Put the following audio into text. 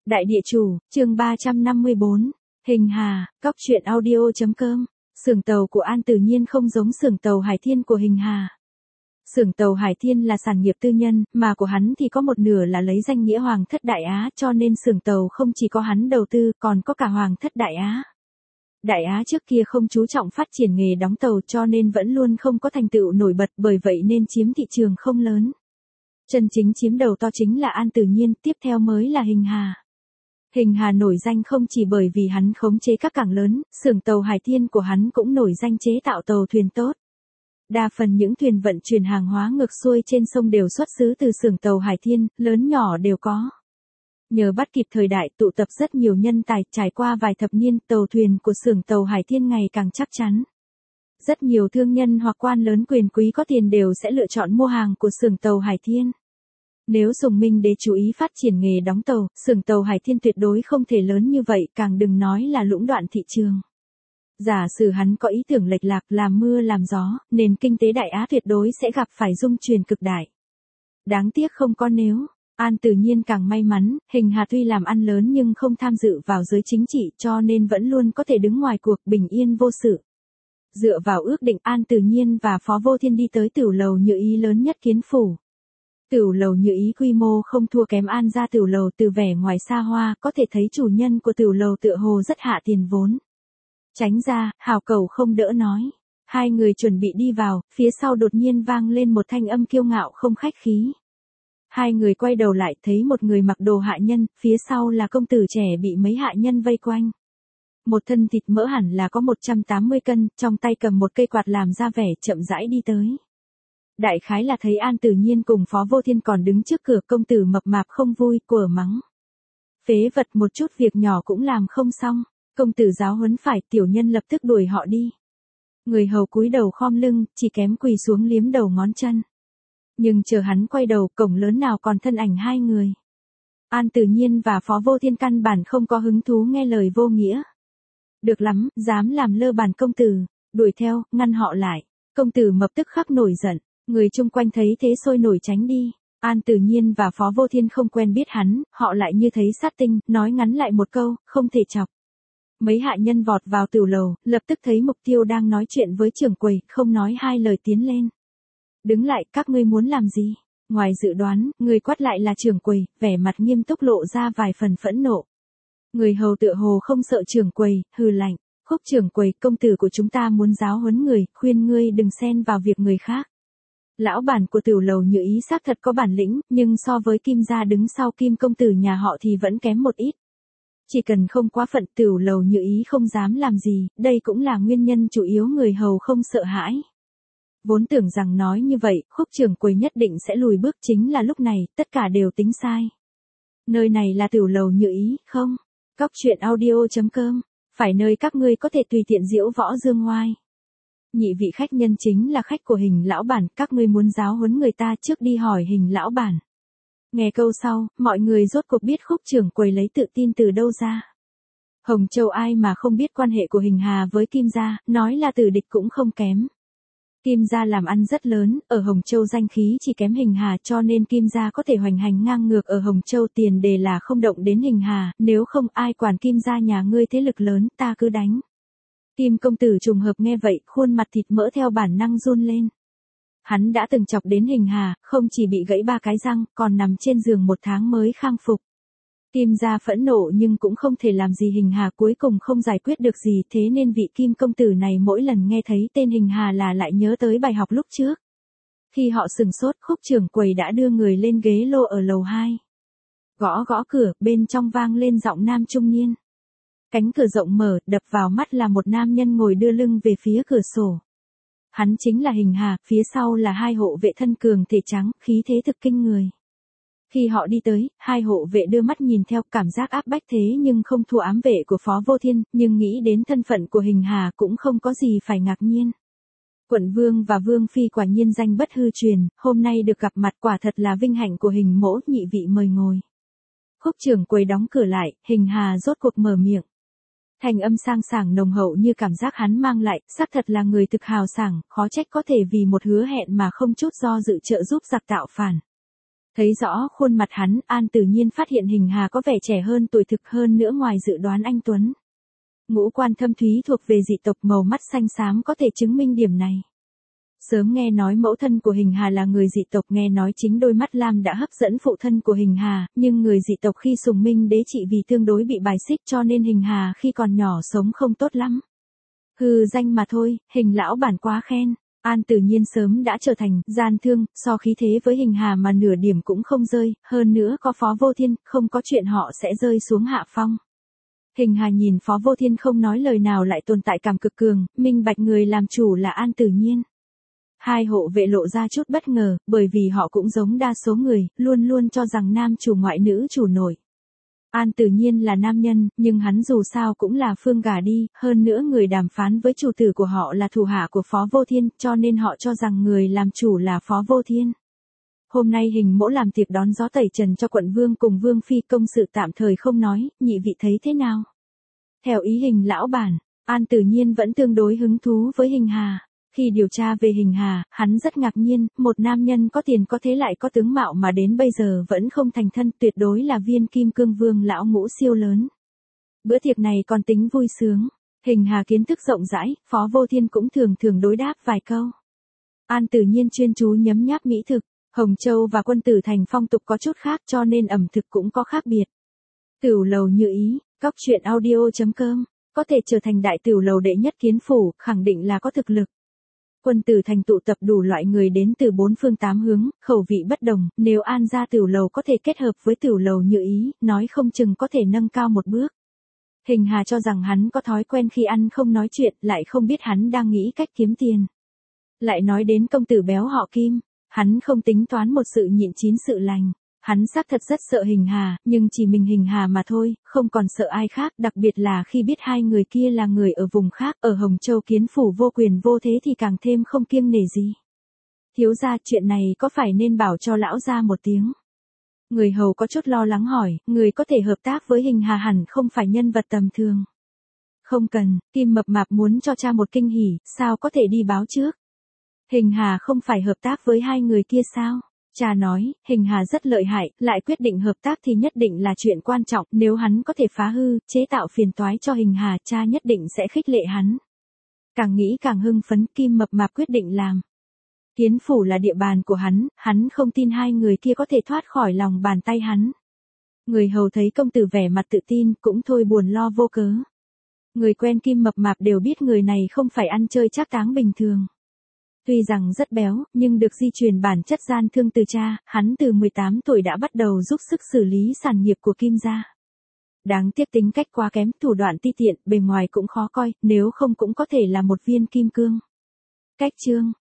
Đại địa chủ, chương 354. Hình Hà, cóc truyện audio.com. Xưởng tàu của An tự nhiên không giống xưởng tàu Hải Thiên của Hình Hà. Xưởng tàu Hải Thiên là sản nghiệp tư nhân, mà của hắn thì có một nửa là lấy danh nghĩa Hoàng thất Đại Á, cho nên xưởng tàu không chỉ có hắn đầu tư, còn có cả Hoàng thất Đại Á. Đại Á trước kia không chú trọng phát triển nghề đóng tàu cho nên vẫn luôn không có thành tựu nổi bật, bởi vậy nên chiếm thị trường không lớn. Chân chính chiếm đầu to chính là An tự nhiên, tiếp theo mới là Hình Hà. Hình Hà nổi danh không chỉ bởi vì hắn khống chế các cảng lớn, xưởng tàu Hải Thiên của hắn cũng nổi danh chế tạo tàu thuyền tốt. Đa phần những thuyền vận chuyển hàng hóa ngược xuôi trên sông đều xuất xứ từ xưởng tàu Hải Thiên, lớn nhỏ đều có. Nhờ bắt kịp thời đại tụ tập rất nhiều nhân tài, trải qua vài thập niên, tàu thuyền của xưởng tàu Hải Thiên ngày càng chắc chắn. Rất nhiều thương nhân hoặc quan lớn quyền quý có tiền đều sẽ lựa chọn mua hàng của xưởng tàu Hải Thiên. Nếu Sùng Minh Đế chú ý phát triển nghề đóng tàu, xưởng tàu Hải Thiên tuyệt đối không thể lớn như vậy, càng đừng nói là lũng đoạn thị trường. Giả sử hắn có ý tưởng lệch lạc, làm mưa làm gió, nền kinh tế Đại Á tuyệt đối sẽ gặp phải rung chuyển cực đại. Đáng tiếc không có nếu. An tự nhiên càng may mắn, Hình Hà tuy làm ăn lớn nhưng không tham dự vào giới chính trị cho nên vẫn luôn có thể đứng ngoài cuộc bình yên vô sự. Dựa vào ước định, An tự nhiên và Phó Vô Thiên đi tới Tửu Lầu Như Ý lớn nhất Kiến Phủ. Tửu Lầu Như Ý quy mô không thua kém An gia Tửu Lầu, từ vẻ ngoài xa hoa, có thể thấy chủ nhân của Tửu Lầu tựa hồ rất hạ tiền vốn. Tránh ra, Hào Cẩu không đỡ nói. Hai người chuẩn bị đi vào, phía sau đột nhiên vang lên một thanh âm kiêu ngạo không khách khí. Hai người quay đầu lại thấy một người mặc đồ hạ nhân, phía sau là công tử trẻ bị mấy hạ nhân vây quanh. Một thân thịt mỡ hẳn là có 180 cân, trong tay cầm một cây quạt làm ra vẻ chậm rãi đi tới. Đại khái là thấy An tự nhiên cùng Phó Vô Thiên còn đứng trước cửa, công tử mập mạp không vui, của mắng. Phế vật, một chút việc nhỏ cũng làm không xong. Công tử giáo huấn phải, tiểu nhân lập tức đuổi họ đi. Người hầu cúi đầu khom lưng, chỉ kém quỳ xuống liếm đầu ngón chân. Nhưng chờ hắn quay đầu, cổng lớn nào còn thân ảnh hai người. An tự nhiên và Phó Vô Thiên căn bản không có hứng thú nghe lời vô nghĩa. Được lắm, dám làm lơ bản công tử, đuổi theo, ngăn họ lại. Công tử mập tức khắc nổi giận, người chung quanh thấy thế sôi nổi tránh đi. An tự nhiên và Phó Vô Thiên không quen biết hắn, họ lại như thấy sát tinh, nói ngắn lại một câu, không thể chọc. Mấy hạ nhân vọt vào tửu lầu, lập tức thấy mục tiêu đang nói chuyện với trưởng quầy, không nói hai lời tiến lên. Đứng lại, các ngươi muốn làm gì? Ngoài dự đoán, người quát lại là trưởng quầy, vẻ mặt nghiêm túc lộ ra vài phần phẫn nộ. Người hầu tựa hồ không sợ trưởng quầy, hừ lạnh. Khúc trưởng quầy, công tử của chúng ta muốn giáo huấn người, khuyên ngươi đừng xen vào việc người khác. Lão bản của Tửu Lầu Như Ý xác thật có bản lĩnh, nhưng so với Kim gia đứng sau Kim công tử nhà họ thì vẫn kém một ít. Chỉ cần không quá phận, Tửu Lầu Như Ý không dám làm gì, đây cũng là nguyên nhân chủ yếu người hầu không sợ hãi. Vốn tưởng rằng nói như vậy, Khúc trưởng quầy nhất định sẽ lùi bước, chính là lúc này, tất cả đều tính sai. Nơi này là Tửu Lầu Như Ý, không? Cóc truyện audio.com, phải nơi các ngươi có thể tùy tiện diễu võ dương ngoai. Nhị vị khách nhân chính là khách của Hình lão bản, các ngươi muốn giáo huấn người ta trước đi hỏi Hình lão bản. Nghe câu sau, mọi người rốt cuộc biết Khúc trưởng quầy lấy tự tin từ đâu ra. Hồng Châu ai mà không biết quan hệ của Hình Hà với Kim gia, nói là tử địch cũng không kém. Kim gia làm ăn rất lớn, ở Hồng Châu danh khí chỉ kém Hình Hà, cho nên Kim gia có thể hoành hành ngang ngược ở Hồng Châu, tiền đề là không động đến Hình Hà, nếu không ai quản Kim gia nhà ngươi thế lực lớn, ta cứ đánh. Kim công tử trùng hợp nghe vậy, khuôn mặt thịt mỡ theo bản năng run lên. Hắn đã từng chọc đến Hình Hà, không chỉ bị gãy 3 cái răng, còn nằm trên giường 1 tháng mới khang phục. Kim gia phẫn nộ nhưng cũng không thể làm gì Hình Hà, cuối cùng không giải quyết được gì, thế nên vị Kim công tử này mỗi lần nghe thấy tên Hình Hà là lại nhớ tới bài học lúc trước. Khi họ sừng sốt, Khúc trưởng quầy đã đưa người lên ghế lô ở lầu 2. Gõ gõ cửa, bên trong vang lên giọng nam trung niên. Cánh cửa rộng mở, đập vào mắt là một nam nhân ngồi đưa lưng về phía cửa sổ. Hắn chính là Hình Hà, phía sau là 2 hộ vệ thân cường thể trắng, khí thế thực kinh người. Khi họ đi tới, 2 hộ vệ đưa mắt nhìn theo, cảm giác áp bách thế nhưng không thua ám vệ của Phó Vô Thiên, nhưng nghĩ đến thân phận của Hình Hà cũng không có gì phải ngạc nhiên. Quận vương và vương phi quả nhiên danh bất hư truyền, hôm nay được gặp mặt quả thật là vinh hạnh của Hình mỗ, nhị vị mời ngồi. Khúc trưởng quầy đóng cửa lại, Hình Hà rốt cuộc mở miệng. Thành âm sang sảng nồng hậu như cảm giác hắn mang lại, xác thật là người thực hào sảng, khó trách có thể vì một hứa hẹn mà không chút do dự trợ giúp giặc tạo phản. Thấy rõ khuôn mặt hắn, An Tử Nhiên phát hiện Hình Hà có vẻ trẻ hơn tuổi thực hơn nữa ngoài dự đoán anh tuấn. Ngũ quan thâm thúy thuộc về dị tộc, màu mắt xanh xám có thể chứng minh điểm này. Sớm nghe nói mẫu thân của Hình Hà là người dị tộc, nghe nói chính đôi mắt lam đã hấp dẫn phụ thân của Hình Hà, nhưng người dị tộc khi sùng minh đế trị vì tương đối bị bài xích cho nên Hình Hà khi còn nhỏ sống không tốt lắm. Hừ, danh mà thôi, Hình lão bản quá khen. An Tử Nhiên sớm đã trở thành gian thương, so khí thế với Hình Hà mà nửa điểm cũng không rơi, hơn nữa có Phó Vô Thiên, không có chuyện họ sẽ rơi xuống hạ phong. Hình Hà nhìn Phó Vô Thiên không nói lời nào lại tồn tại cảm cực cường, minh bạch người làm chủ là An Tử Nhiên. Hai hộ vệ lộ ra chút bất ngờ, bởi vì họ cũng giống đa số người, luôn luôn cho rằng nam chủ ngoại nữ chủ nội. An Tử Nhiên là nam nhân, nhưng hắn dù sao cũng là phương gả đi, hơn nữa người đàm phán với chủ tử của họ là thủ hạ của Phó Vô Thiên, cho nên họ cho rằng người làm chủ là Phó Vô Thiên. Hôm nay Hình mỗ làm tiệc đón gió tẩy trần cho quận vương cùng vương phi, công sự tạm thời không nói, nhị vị thấy thế nào? Theo ý Hình lão bản, An Tử Nhiên vẫn tương đối hứng thú với Hình Hà. Khi điều tra về Hình Hà, hắn rất ngạc nhiên, một nam nhân có tiền có thế lại có tướng mạo mà đến bây giờ vẫn không thành thân, tuyệt đối là viên kim cương vương lão ngũ siêu lớn. Bữa tiệc này còn tính vui sướng. Hình Hà kiến thức rộng rãi, Phó Vô Thiên cũng thường thường đối đáp vài câu. An Tử Nhiên chuyên chú nhấm nháp mỹ thực. Hồng Châu và Quân Tử Thành phong tục có chút khác cho nên ẩm thực cũng có khác biệt. Tửu lầu Như Ý, Cóc Truyện Audio.com, có thể trở thành đại tửu lầu đệ nhất Kiến Phủ, khẳng định là có thực lực. Quân Tử Thành tụ tập đủ loại người đến từ bốn phương tám hướng, khẩu vị bất đồng, nếu An gia tửu lầu có thể kết hợp với tửu lầu Như Ý, nói không chừng có thể nâng cao một bước. Hình Hà cho rằng hắn có thói quen khi ăn không nói chuyện, lại không biết hắn đang nghĩ cách kiếm tiền. Lại nói đến công tử béo họ Kim, hắn không tính toán một sự nhịn chín sự lành. Hắn xác thật rất sợ Hình Hà, nhưng chỉ mình Hình Hà mà thôi, không còn sợ ai khác, đặc biệt là khi biết hai người kia là người ở vùng khác, ở Hồng Châu Kiến Phủ vô quyền vô thế thì càng thêm không kiêng nể gì. Thiếu gia, chuyện này có phải nên bảo cho lão gia một tiếng? Người hầu có chút lo lắng hỏi, người có thể hợp tác với Hình Hà hẳn không phải nhân vật tầm thường. Không cần, Kim Mập Mạp muốn cho cha một kinh hỉ, sao có thể đi báo trước? Hình Hà không phải hợp tác với hai người kia sao? Cha nói, Hình Hà rất lợi hại, lại quyết định hợp tác thì nhất định là chuyện quan trọng, nếu hắn có thể phá hư, chế tạo phiền toái cho Hình Hà, cha nhất định sẽ khích lệ hắn. Càng nghĩ càng hưng phấn, Kim Mập Mạp quyết định làm. Kiến Phủ là địa bàn của hắn không tin hai người kia có thể thoát khỏi lòng bàn tay hắn. Người hầu thấy công tử vẻ mặt tự tin, cũng thôi buồn lo vô cớ. Người quen Kim Mập Mạp đều biết người này không phải ăn chơi trác táng bình thường. Tuy rằng rất béo, nhưng được di truyền bản chất gian thương từ cha, hắn từ 18 tuổi đã bắt đầu giúp sức xử lý sản nghiệp của Kim gia. Đáng tiếc tính cách quá kém, thủ đoạn ti tiện, bề ngoài cũng khó coi, nếu không cũng có thể là một viên kim cương. Cách chương